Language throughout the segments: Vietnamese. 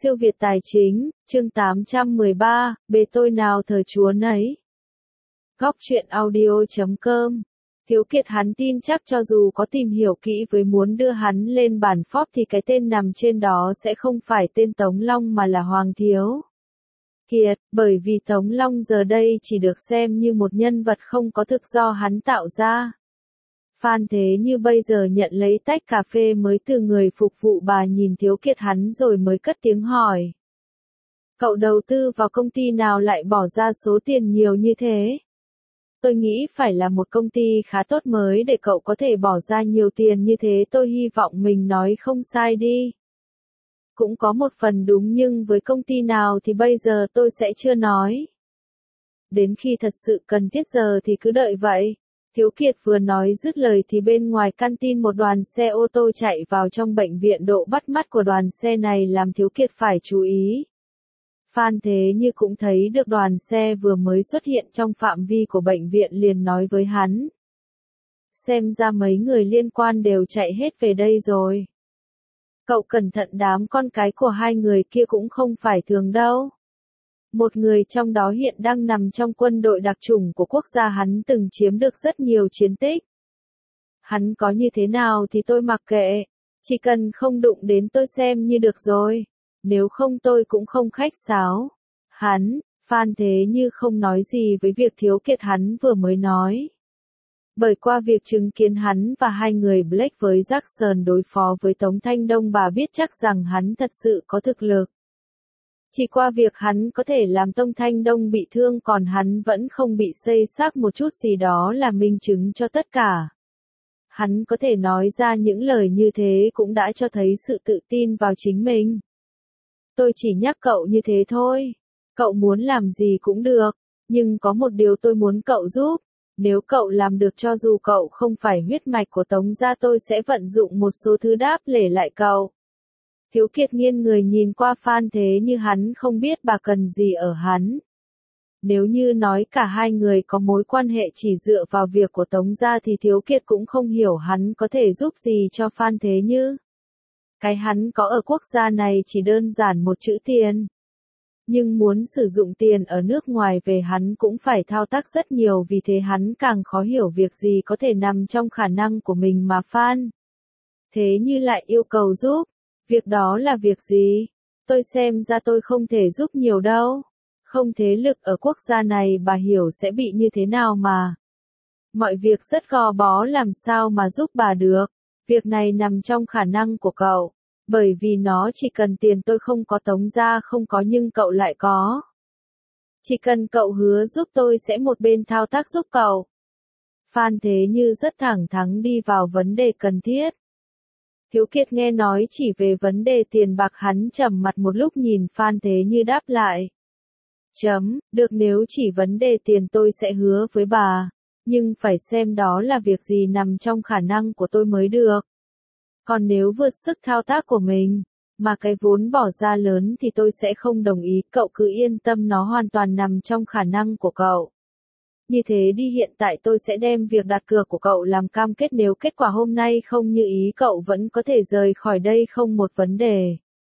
Siêu Việt Tài Chính, chương 813, bề tôi nào thờ Chúa nấy. Góc truyện audio.com. Thiếu Kiệt hắn tin chắc cho dù có tìm hiểu kỹ với muốn đưa hắn lên bản Forbes thì cái tên nằm trên đó sẽ không phải tên Tống Long mà là Hoàng Thiếu Kiệt, bởi vì Tống Long giờ đây chỉ được xem như một nhân vật không có thực do hắn tạo ra. Phan Thế Như bây giờ nhận lấy tách cà phê mới từ người phục vụ bà nhìn Thiếu Kiệt hắn rồi mới cất tiếng hỏi. Cậu đầu tư vào công ty nào lại bỏ ra số tiền nhiều như thế? Tôi nghĩ phải là một công ty khá tốt mới để cậu có thể bỏ ra nhiều tiền như thế, tôi hy vọng mình nói không sai đi. Cũng có một phần đúng nhưng với công ty nào thì bây giờ tôi sẽ chưa nói. Đến khi thật sự cần thiết giờ thì cứ đợi vậy. Thiếu Kiệt vừa nói dứt lời thì bên ngoài canteen một đoàn xe ô tô chạy vào trong bệnh viện, độ bắt mắt của đoàn xe này làm Thiếu Kiệt phải chú ý. Phan Thế Như cũng thấy được đoàn xe vừa mới xuất hiện trong phạm vi của bệnh viện liền nói với hắn. Xem ra mấy người liên quan đều chạy hết về đây rồi. Cậu cẩn thận, đám con cái của hai người kia cũng không phải thường đâu. Một người trong đó hiện đang nằm trong quân đội đặc chủng của quốc gia hắn từng chiếm được rất nhiều chiến tích. Hắn có như thế nào thì tôi mặc kệ, chỉ cần không đụng đến tôi xem như được rồi, nếu không tôi cũng không khách sáo. Phan Thế Như không nói gì với việc Thiếu Kiệt hắn vừa mới nói. Bởi qua việc chứng kiến hắn và hai người Blake với Jackson đối phó với Tống Thanh Đông, bà biết chắc rằng hắn thật sự có thực lực. Chỉ qua việc hắn có thể làm Tống Thanh Đông bị thương còn hắn vẫn không bị xây xát một chút gì đó là minh chứng cho tất cả. Hắn có thể nói ra những lời như thế cũng đã cho thấy sự tự tin vào chính mình. Tôi chỉ nhắc cậu như thế thôi. Cậu muốn làm gì cũng được, nhưng có một điều tôi muốn cậu giúp. Nếu cậu làm được cho dù cậu không phải huyết mạch của Tống gia tôi sẽ vận dụng một số thứ đáp lễ lại cậu. Thiếu Kiệt nghiêng người nhìn qua Phan Thế Như, hắn không biết bà cần gì ở hắn. Nếu như nói cả hai người có mối quan hệ chỉ dựa vào việc của Tống gia thì Thiếu Kiệt cũng không hiểu hắn có thể giúp gì cho Phan Thế Như. Cái hắn có ở quốc gia này chỉ đơn giản một chữ tiền. Nhưng muốn sử dụng tiền ở nước ngoài về hắn cũng phải thao tác rất nhiều, vì thế hắn càng khó hiểu việc gì có thể nằm trong khả năng của mình mà Phan Thế Như lại yêu cầu giúp. Việc đó là việc gì? Tôi xem ra tôi không thể giúp nhiều đâu. Không thế lực ở quốc gia này bà hiểu sẽ bị như thế nào mà. Mọi việc rất gò bó, làm sao mà giúp bà được. Việc này nằm trong khả năng của cậu. Bởi vì nó chỉ cần tiền, tôi không có, Tống gia không có nhưng cậu lại có. Chỉ cần cậu hứa giúp tôi sẽ một bên thao tác giúp cậu. Phan Thế Như rất thẳng thắn đi vào vấn đề cần thiết. Thiếu Kiệt nghe nói chỉ về vấn đề tiền bạc hắn trầm mặt một lúc nhìn Phan Thế Như đáp lại. Được, nếu chỉ vấn đề tiền tôi sẽ hứa với bà, nhưng phải xem đó là việc gì nằm trong khả năng của tôi mới được. Còn nếu vượt sức thao tác của mình, mà cái vốn bỏ ra lớn thì tôi sẽ không đồng ý, cậu cứ yên tâm, nó hoàn toàn nằm trong khả năng của cậu. Như thế đi, hiện tại tôi sẽ đem việc đặt cược của cậu làm cam kết, nếu kết quả hôm nay không như ý cậu vẫn có thể rời khỏi đây không một vấn đề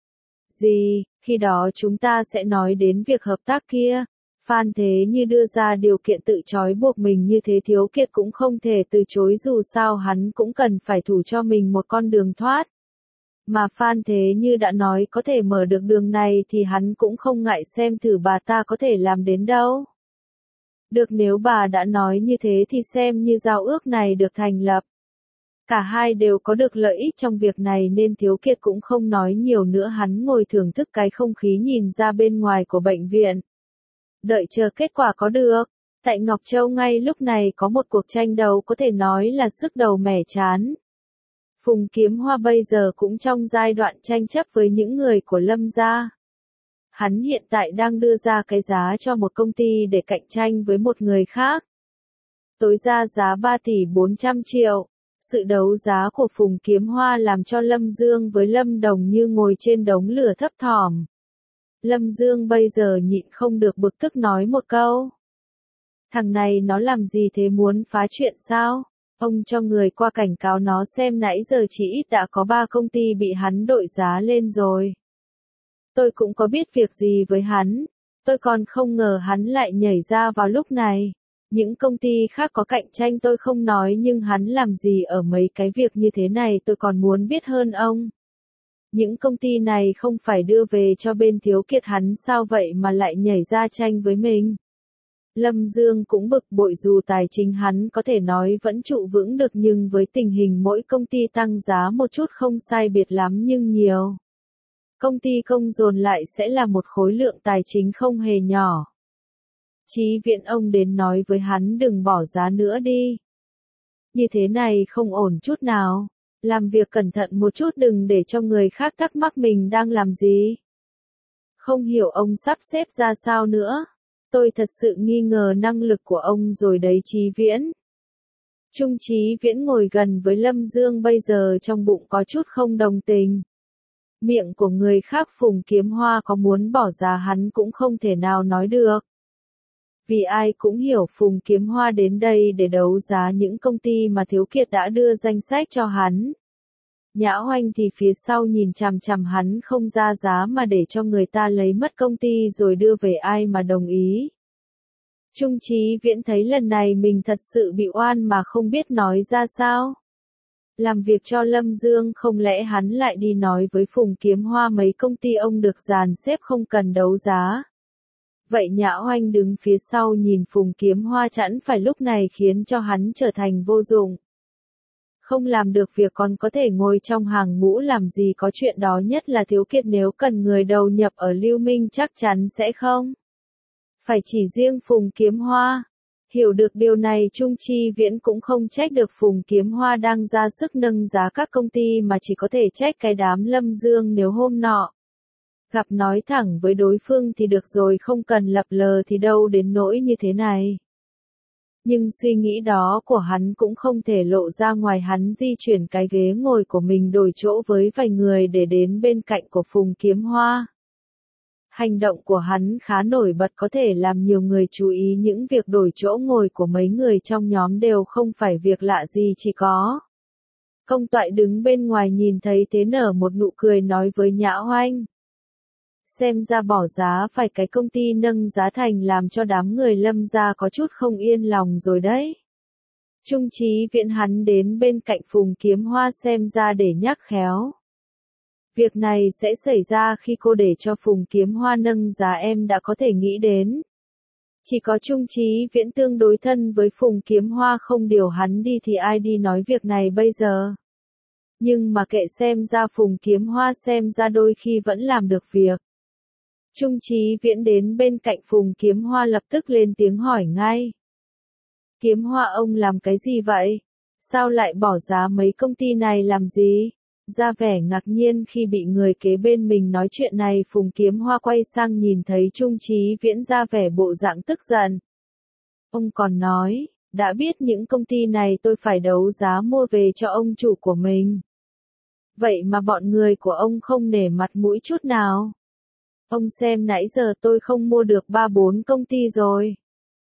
gì, khi đó chúng ta sẽ nói đến việc hợp tác kia. Phan Thế Như đưa ra điều kiện tự trói buộc mình như thế Thiếu Kiệt cũng không thể từ chối, dù sao hắn cũng cần phải thủ cho mình một con đường thoát. Mà Phan Thế Như đã nói có thể mở được đường này thì hắn cũng không ngại xem thử bà ta có thể làm đến đâu. Được, nếu bà đã nói như thế thì xem như giao ước này được thành lập. Cả hai đều có được lợi ích trong việc này nên Thiếu Kiệt cũng không nói nhiều nữa, hắn ngồi thưởng thức cái không khí nhìn ra bên ngoài của bệnh viện. Đợi chờ kết quả có được. Tại Ngọc Châu ngay lúc này có một cuộc tranh đấu có thể nói là sức đầu mẻ trán. Phùng Kiếm Hoa bây giờ cũng trong giai đoạn tranh chấp với những người của Lâm gia. Hắn hiện tại đang đưa ra cái giá cho một công ty để cạnh tranh với một người khác. Tối ra giá 3 tỷ 400 triệu. Sự đấu giá của Phùng Kiếm Hoa làm cho Lâm Dương với Lâm Đồng như ngồi trên đống lửa thấp thỏm. Lâm Dương bây giờ nhịn không được bực tức nói một câu. Thằng này nó làm gì thế, muốn phá chuyện sao? Ông cho người qua cảnh cáo nó xem, nãy giờ chỉ ít đã có 3 công ty bị hắn đội giá lên rồi. Tôi cũng có biết việc gì với hắn. Tôi còn không ngờ hắn lại nhảy ra vào lúc này. Những công ty khác có cạnh tranh tôi không nói nhưng hắn làm gì ở mấy cái việc như thế này tôi còn muốn biết hơn ông. Những công ty này không phải đưa về cho bên Thiếu Kiệt hắn sao vậy mà lại nhảy ra tranh với mình. Lâm Dương cũng bực bội dù tài chính hắn có thể nói vẫn trụ vững được nhưng với tình hình mỗi công ty tăng giá một chút không sai biệt lắm nhưng nhiều. Công ty công dồn lại sẽ là một khối lượng tài chính không hề nhỏ. Chí Viễn ông đến nói với hắn đừng bỏ giá nữa đi. Như thế này không ổn chút nào. Làm việc cẩn thận một chút đừng để cho người khác thắc mắc mình đang làm gì. Không hiểu ông sắp xếp ra sao nữa. Tôi thật sự nghi ngờ năng lực của ông rồi đấy Chí Viễn. Trung Chí Viễn ngồi gần với Lâm Dương bây giờ trong bụng có chút không đồng tình. Miệng của người khác Phùng Kiếm Hoa có muốn bỏ giá hắn cũng không thể nào nói được. Vì ai cũng hiểu Phùng Kiếm Hoa đến đây để đấu giá những công ty mà Thiếu Kiệt đã đưa danh sách cho hắn. Nhã Hoanh thì phía sau nhìn chằm chằm hắn không ra giá mà để cho người ta lấy mất công ty rồi đưa về ai mà đồng ý. Trung Chí Viễn thấy lần này mình thật sự bị oan mà không biết nói ra sao. Làm việc cho Lâm Dương không lẽ hắn lại đi nói với Phùng Kiếm Hoa mấy công ty ông được dàn xếp không cần đấu giá. Vậy Nhã Hoanh đứng phía sau nhìn Phùng Kiếm Hoa chẳng phải lúc này khiến cho hắn trở thành vô dụng. Không làm được việc còn có thể ngồi trong hàng ngũ làm gì có chuyện đó nhất là Thiếu Kiệt nếu cần người đầu nhập ở Lưu Minh chắc chắn sẽ không. Phải chỉ riêng Phùng Kiếm Hoa. Hiểu được điều này Trung Chi Viễn cũng không trách được Phùng Kiếm Hoa đang ra sức nâng giá các công ty mà chỉ có thể trách cái đám Lâm Dương nếu hôm nọ. Gặp nói thẳng với đối phương thì được rồi không cần lập lờ thì đâu đến nỗi như thế này. Nhưng suy nghĩ đó của hắn cũng không thể lộ ra ngoài hắn di chuyển cái ghế ngồi của mình đổi chỗ với vài người để đến bên cạnh của Phùng Kiếm Hoa. Hành động của hắn khá nổi bật có thể làm nhiều người chú ý những việc đổi chỗ ngồi của mấy người trong nhóm đều không phải việc lạ gì chỉ có. Công Toại đứng bên ngoài nhìn thấy thế nở một nụ cười nói với Nhã Hoanh. Xem ra bỏ giá phải cái công ty nâng giá thành làm cho đám người Lâm gia có chút không yên lòng rồi đấy. Trung Chí Viễn hắn đến bên cạnh Phùng Kiếm Hoa xem ra để nhắc khéo. Việc này sẽ xảy ra khi cô để cho Phùng Kiếm Hoa nâng giá em đã có thể nghĩ đến. Chỉ có Trung Chí Viễn tương đối thân với Phùng Kiếm Hoa không điều hắn đi thì ai đi nói việc này bây giờ. Nhưng mà kệ xem ra Phùng Kiếm Hoa xem ra đôi khi vẫn làm được việc. Trung Chí Viễn đến bên cạnh Phùng Kiếm Hoa lập tức lên tiếng hỏi ngay. Kiếm Hoa ông làm cái gì vậy? Sao lại bỏ giá mấy công ty này làm gì? Ra vẻ ngạc nhiên khi bị người kế bên mình nói chuyện này Phùng Kiếm Hoa quay sang nhìn thấy Trung Chí Viễn ra vẻ bộ dạng tức giận. Ông còn nói, đã biết những công ty này tôi phải đấu giá mua về cho ông chủ của mình. Vậy mà bọn người của ông không nể mặt mũi chút nào. Ông xem nãy giờ tôi không mua được 3-4 công ty rồi.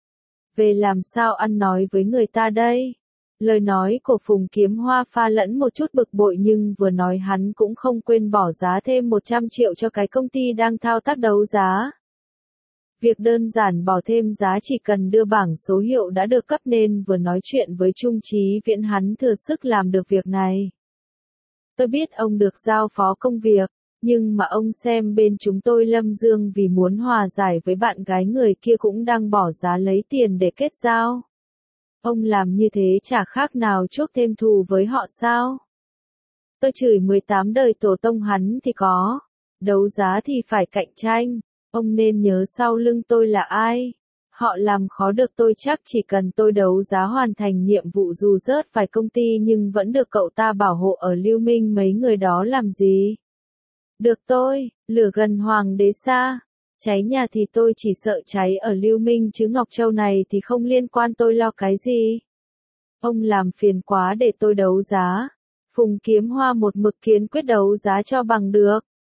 Về làm sao ăn nói với người ta đây? Lời nói của Phùng Kiếm Hoa pha lẫn một chút bực bội nhưng vừa nói hắn cũng không quên bỏ giá thêm 100 triệu cho cái công ty đang thao tác đấu giá. Việc đơn giản bỏ thêm giá chỉ cần đưa bảng số hiệu đã được cấp nên vừa nói chuyện với Trung Chí Viễn hắn thừa sức làm được việc này. Tôi biết ông được giao phó công việc. Nhưng mà ông xem bên chúng tôi Lâm Dương vì muốn hòa giải với bạn gái người kia cũng đang bỏ giá lấy tiền để kết giao. Ông làm như thế chả khác nào chuốc thêm thù với họ sao? Tôi chửi 18 đời tổ tông hắn thì có. Đấu giá thì phải cạnh tranh. Ông nên nhớ sau lưng tôi là ai. Họ làm khó được tôi chắc chỉ cần tôi đấu giá hoàn thành nhiệm vụ dù rớt vài công ty nhưng vẫn được cậu ta bảo hộ ở Lưu Minh mấy người đó làm gì. Được tôi, lửa gần hoàng đế xa. Cháy nhà thì tôi chỉ sợ cháy ở Lưu Minh chứ Ngọc Châu này thì không liên quan tôi lo cái gì. Ông làm phiền quá để tôi đấu giá. Phùng Kiếm Hoa một mực kiên quyết đấu giá cho bằng được.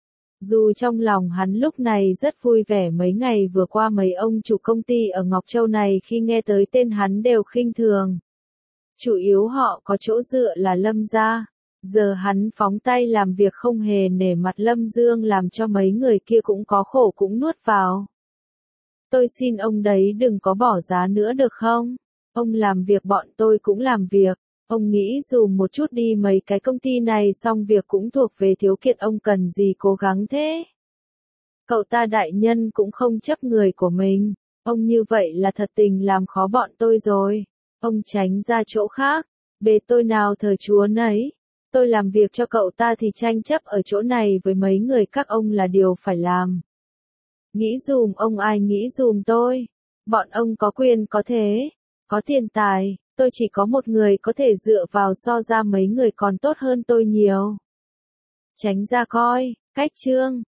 Dù trong lòng hắn lúc này rất vui vẻ mấy ngày vừa qua mấy ông chủ công ty ở Ngọc Châu này khi nghe tới tên hắn đều khinh thường. Chủ yếu họ có chỗ dựa là Lâm gia. Giờ hắn phóng tay làm việc không hề nể mặt Lâm Dương làm cho mấy người kia cũng có khổ cũng nuốt vào. Tôi xin ông đấy đừng có bỏ giá nữa được không? Ông làm việc bọn tôi cũng làm việc. Ông nghĩ dù một chút đi mấy cái công ty này xong việc cũng thuộc về Thiếu Kiệt, ông cần gì cố gắng thế? Cậu ta đại nhân cũng không chấp người của mình. Ông như vậy là thật tình làm khó bọn tôi rồi. Ông tránh ra chỗ khác. Bề tôi nào thờ chúa nấy. Tôi làm việc cho cậu ta thì tranh chấp ở chỗ này với mấy người các ông là điều phải làm. Nghĩ dùm ông ai nghĩ dùm tôi. Bọn ông có quyền có thế, có tiền tài, tôi chỉ có một người có thể dựa vào, so ra mấy người còn tốt hơn tôi nhiều. Tránh ra coi, cách chương.